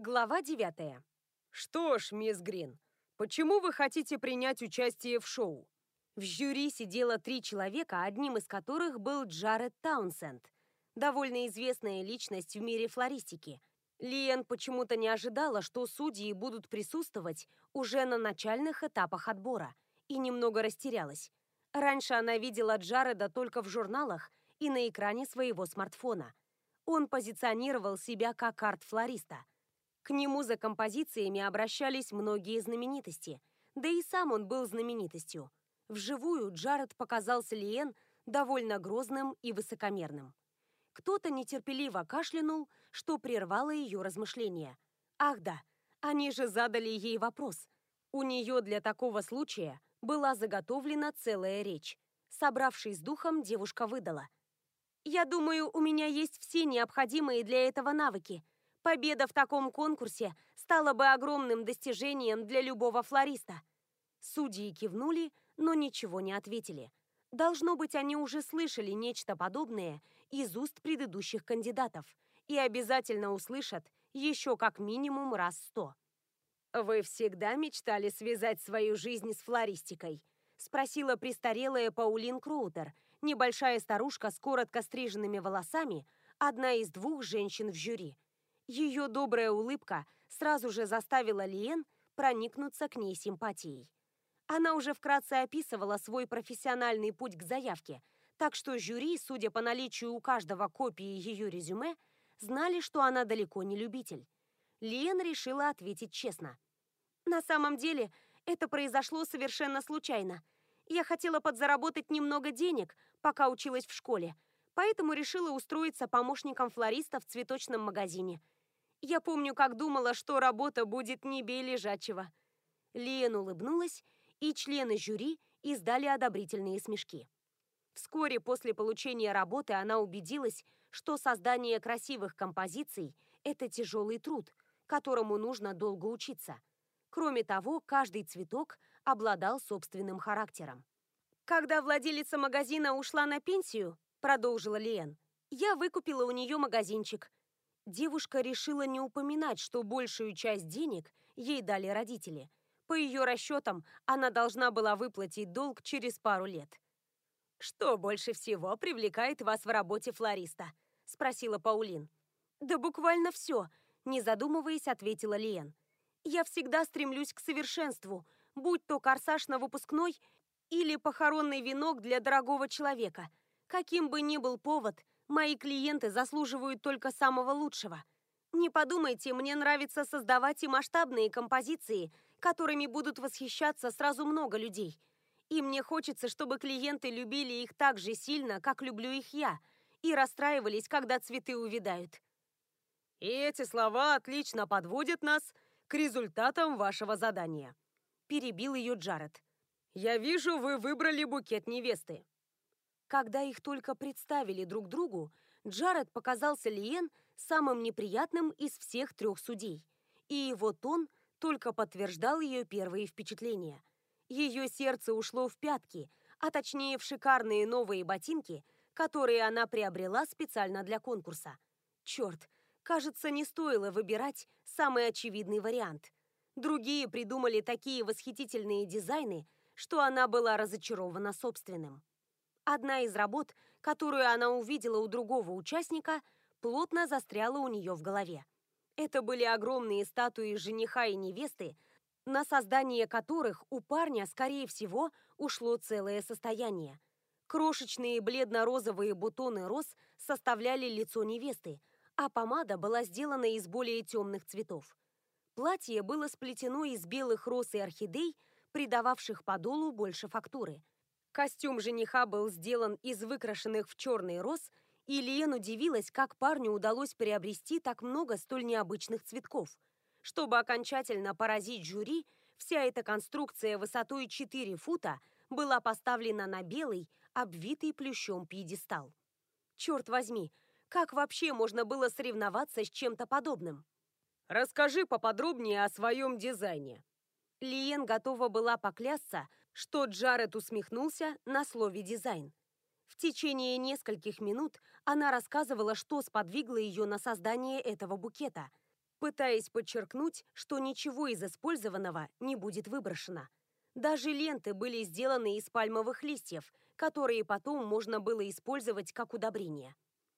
Глава 9. Что ж, мисс Грин, почему вы хотите принять участие в шоу? В жюри сидело 3 человека, одним из которых был Джаред Таунсенд, довольно известная личность в мире флористики. Лиэн почему-то не ожидала, что судьи будут присутствовать уже на начальных этапах отбора, и немного растерялась. Раньше она видела Джареда только в журналах и на экране своего смартфона. Он позиционировал себя как арт-флориста. К нему за композициями обращались многие знаменитости, да и сам он был знаменитостью. Вживую Джаред показался Лиэн довольно грозным и высокомерным. Кто-то нетерпеливо кашлянул, что прервало ее размышления. Ах да, они же задали ей вопрос. У нее для такого случая была заготовлена целая речь. Собравшись с духом, девушка выдала: «Я думаю, у меня есть все необходимые для этого навыки. Победа в таком конкурсе стала бы огромным достижением для любого флориста». Судьи кивнули, но ничего не ответили. Должно быть, они уже слышали нечто подобное из уст предыдущих кандидатов и обязательно услышат еще как минимум раз 100. «Вы всегда мечтали связать свою жизнь с флористикой?» — спросила престарелая Паулин Кроутер, небольшая старушка с коротко стриженными волосами, одна из 2 женщин в жюри. Ее добрая улыбка сразу же заставила Лиэн проникнуться к ней симпатией. Она уже вкратце описывала свой профессиональный путь к заявке, так что жюри, судя по наличию у каждого копии ее резюме, знали, что она далеко не любитель. Лиэн решила ответить честно. «На самом деле, это произошло совершенно случайно. Я хотела подзаработать немного денег, пока училась в школе, поэтому решила устроиться помощником флориста в цветочном магазине. Я помню, как думала, что работа будет не бей лежачего». Лиэн улыбнулась, и члены жюри издали одобрительные смешки. Вскоре после получения работы она убедилась, что создание красивых композиций – это тяжелый труд, которому нужно долго учиться. Кроме того, каждый цветок обладал собственным характером. «Когда владелица магазина ушла на пенсию, — продолжила Лиэн, — я выкупила у нее магазинчик». Девушка решила не упоминать, что большую часть денег ей дали родители. По ее расчетам, она должна была выплатить долг через пару лет. «Что больше всего привлекает вас в работе флориста?» — спросила Паулин. «Да буквально все», — не задумываясь, ответила Лиэн. «Я всегда стремлюсь к совершенству, будь то корсаж на выпускной или похоронный венок для дорогого человека. Каким бы ни был повод, мои клиенты заслуживают только самого лучшего. Не подумайте, мне нравится создавать и масштабные композиции, которыми будут восхищаться сразу много людей. И мне хочется, чтобы клиенты любили их так же сильно, как люблю их я, и расстраивались, когда цветы увядают». И эти слова отлично подводят нас к результатам вашего задания. Перебил ее Джаред. Я вижу, вы выбрали букет невесты. Когда их только представили друг другу, Джаред показался Лиэн самым неприятным из всех 3 судей, и его тон только подтверждал ее первые впечатления. Ее сердце ушло в пятки, а точнее в шикарные новые ботинки, которые она приобрела специально для конкурса. Черт, кажется, не стоило выбирать самый очевидный вариант. Другие придумали такие восхитительные дизайны, что она была разочарована собственным. Одна из работ, которую она увидела у другого участника, плотно застряла у нее в голове. Это были огромные статуи жениха и невесты, на создание которых у парня, скорее всего, ушло целое состояние. Крошечные бледно-розовые бутоны роз составляли лицо невесты, а помада была сделана из более темных цветов. Платье было сплетено из белых роз и орхидей, придававших подолу больше фактуры. Костюм жениха был сделан из выкрашенных в черный роз, и Лиэн удивилась, как парню удалось приобрести так много столь необычных цветков. Чтобы окончательно поразить жюри, вся эта конструкция высотой 4 фута была поставлена на белый, обвитый плющом пьедестал. Черт возьми, как вообще можно было соревноваться с чем-то подобным? Расскажи поподробнее о своем дизайне. Лиэн готова была поклясться, что Джаред усмехнулся на слове «дизайн». В течение нескольких минут она рассказывала, что сподвигло ее на создание этого букета. пытаясь подчеркнуть, что ничего из использованного не будет выброшено. Даже ленты были сделаны из пальмовых листьев, которые потом можно было использовать как удобрение.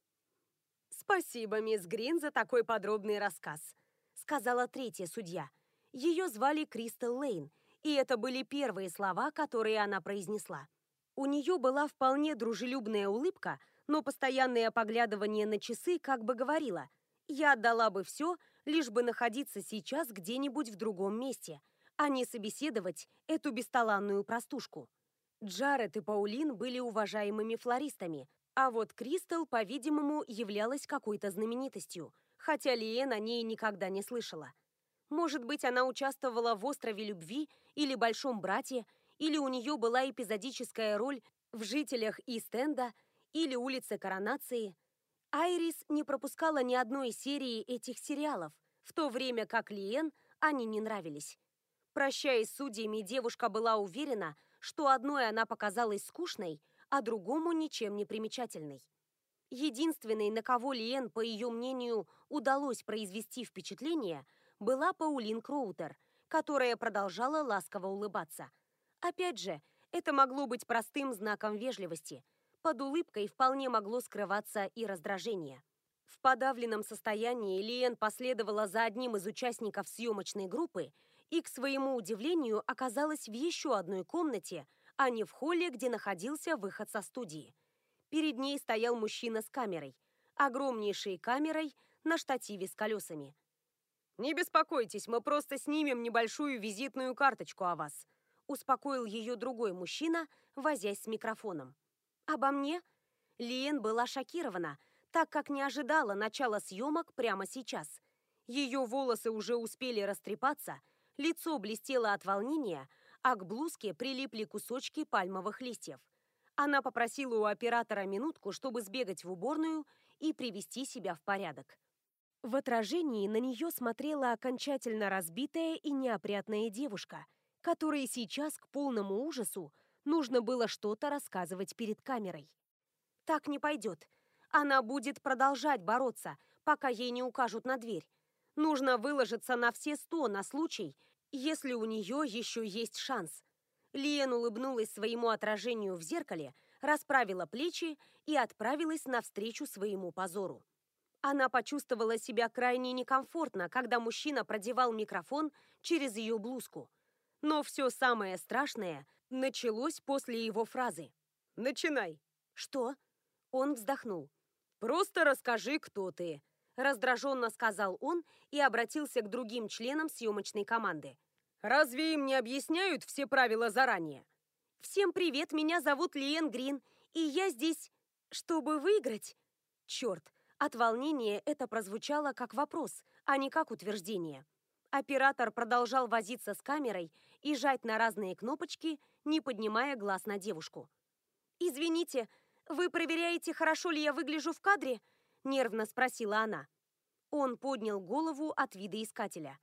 «Спасибо, мисс Грин, за такой подробный рассказ», — сказала третья судья. Ее звали Кристал Лейн, и это были первые слова, которые она произнесла. У нее была вполне дружелюбная улыбка, но постоянное поглядывание на часы как бы говорило: «Я отдала бы все, лишь бы находиться сейчас где-нибудь в другом месте, а не собеседовать эту бесталанную простушку». Джаред и Паулин были уважаемыми флористами, а вот Кристал, по-видимому, являлась какой-то знаменитостью, хотя Лиэн о ней никогда не слышала. Может быть, она участвовала в «Острове любви» или «Большом брате», или у нее была эпизодическая роль в «Жителях Ист-Энда» или «Улице Коронации». Айрис не пропускала ни одной серии этих сериалов, в то время как Лиэн они не нравились. Прощаясь с судьями, девушка была уверена, что одной она показалась скучной, а другому ничем не примечательной. Единственной, на кого Лиэн, по ее мнению, удалось произвести впечатление, была Паулин Кроутер, которая продолжала ласково улыбаться. Опять же, это могло быть простым знаком вежливости. Под улыбкой вполне могло скрываться и раздражение. В подавленном состоянии Лиэн последовала за одним из участников съемочной группы и, к своему удивлению, оказалась в еще одной комнате, а не в холле, где находился выход со студии. Перед ней стоял мужчина с камерой, огромнейшей камерой на штативе с колесами. «Не беспокойтесь, мы просто снимем небольшую визитную карточку о вас», успокоил ее другой мужчина, возясь с микрофоном. Обо мне? Лиэн была шокирована, так как не ожидала начала съемок прямо сейчас. Ее волосы уже успели растрепаться, лицо блестело от волнения, а к блузке прилипли кусочки пальмовых листьев. Она попросила у оператора минутку, чтобы сбегать в уборную и привести себя в порядок. В отражении на нее смотрела окончательно разбитая и неопрятная девушка, которой сейчас, к полному ужасу, нужно было что-то рассказывать перед камерой. Так не пойдет. Она будет продолжать бороться, пока ей не укажут на дверь. Нужно выложиться на все 100 на случай, если у нее еще есть шанс. Лиэн улыбнулась своему отражению в зеркале, расправила плечи и отправилась навстречу своему позору. Она почувствовала себя крайне некомфортно, когда мужчина продевал микрофон через ее блузку. Но все самое страшное началось после его фразы. «Начинай». «Что?» Он вздохнул. «Просто расскажи, кто ты», – раздраженно сказал он и обратился к другим членам съемочной команды. «Разве им не объясняют все правила заранее?» «Всем привет, меня зовут Лиэн Грин, и я здесь, чтобы выиграть». Черт, от волнения это прозвучало как вопрос, а не как утверждение. Оператор продолжал возиться с камерой и жать на разные кнопочки, не поднимая глаз на девушку. «Извините, вы проверяете, хорошо ли я выгляжу в кадре?» – нервно спросила она. Он поднял голову от видоискателя.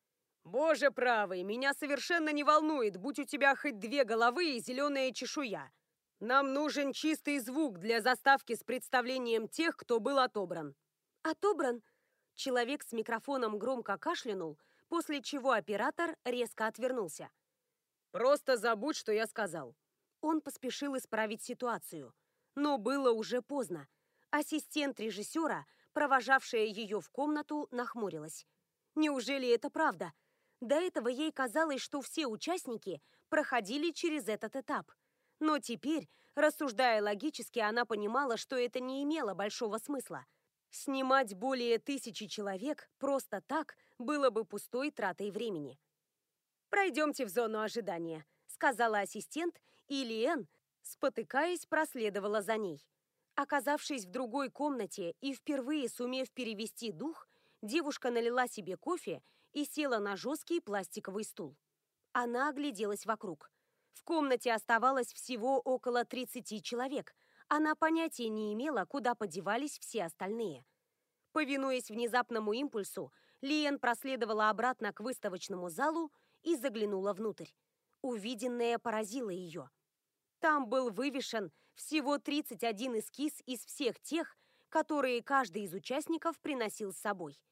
«Боже правый, меня совершенно не волнует, будь у тебя хоть 2 головы и зеленая чешуя. Нам нужен чистый звук для заставки с представлением тех, кто был отобран». «Отобран?» Человек с микрофоном громко кашлянул, после чего оператор резко отвернулся. «Просто забудь, что я сказал». Он поспешил исправить ситуацию. Но было уже поздно. Ассистент режиссера, провожавшая ее в комнату, нахмурилась. Неужели это правда? До этого ей казалось, что все участники проходили через этот этап. Но теперь, рассуждая логически, она понимала, что это не имело большого смысла. Снимать более 1000 человек просто так было бы пустой тратой времени. «Пройдемте в зону ожидания», — сказала ассистент, и Лиэн, спотыкаясь, проследовала за ней. Оказавшись в другой комнате и впервые сумев перевести дух, девушка налила себе кофе и села на жесткий пластиковый стул. Она огляделась вокруг. В комнате оставалось всего около 30 человек. Она понятия не имела, куда подевались все остальные. Повинуясь внезапному импульсу, Лиэн проследовала обратно к выставочному залу и заглянула внутрь. Увиденное поразило ее. Там был вывешен всего 31 эскиз из всех тех, которые каждый из участников приносил с собой.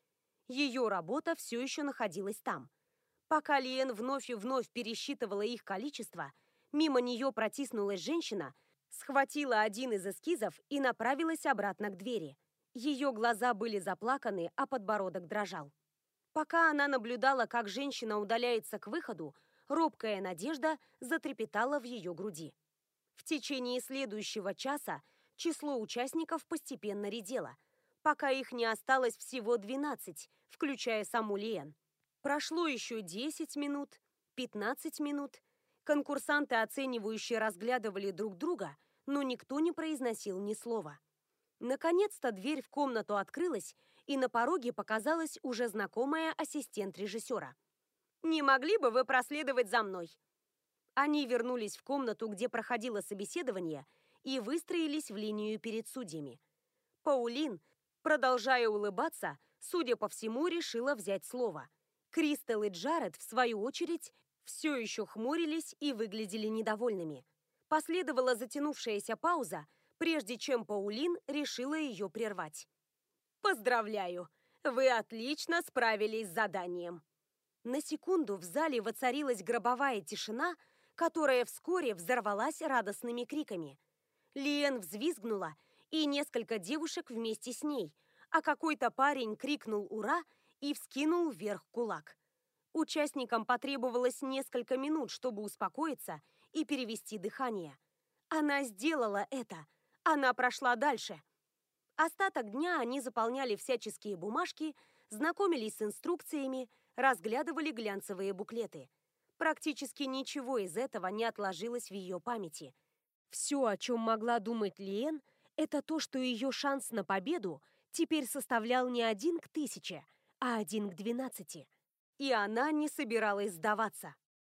Ее работа все еще находилась там. Пока Лиэн вновь и вновь пересчитывала их количество, мимо нее протиснулась женщина, схватила один из эскизов и направилась обратно к двери. Ее глаза были заплаканы, а подбородок дрожал. Пока она наблюдала, как женщина удаляется к выходу, робкая надежда затрепетала в ее груди. В течение следующего часа число участников постепенно редело, пока их не осталось всего 12, включая саму Лиэн. Прошло еще 10 минут, 15 минут. Конкурсанты, оценивающие, разглядывали друг друга, но никто не произносил ни слова. Наконец-то дверь в комнату открылась, и на пороге показалась уже знакомая ассистент режиссера. «Не могли бы вы проследовать за мной?» Они вернулись в комнату, где проходило собеседование, и выстроились в линию перед судьями. Паулин, продолжая улыбаться, судя по всему, решила взять слово. Кристал и Джаред, в свою очередь, все еще хмурились и выглядели недовольными. Последовала затянувшаяся пауза, прежде чем Паулин решила ее прервать. «Поздравляю! Вы отлично справились с заданием!» На секунду в зале воцарилась гробовая тишина, которая вскоре взорвалась радостными криками. Лиэн взвизгнула, и несколько девушек вместе с ней, а какой-то парень крикнул «Ура!» и вскинул вверх кулак. Участникам потребовалось несколько минут, чтобы успокоиться и перевести дыхание. Она сделала это. Она прошла дальше. Остаток дня они заполняли всяческие бумажки, знакомились с инструкциями, разглядывали глянцевые буклеты. Практически ничего из этого не отложилось в ее памяти. Все, о чем могла думать Лиэн, это то, что ее шанс на победу теперь составлял не 1 к 1000, а 1 к 12. И она не собиралась сдаваться.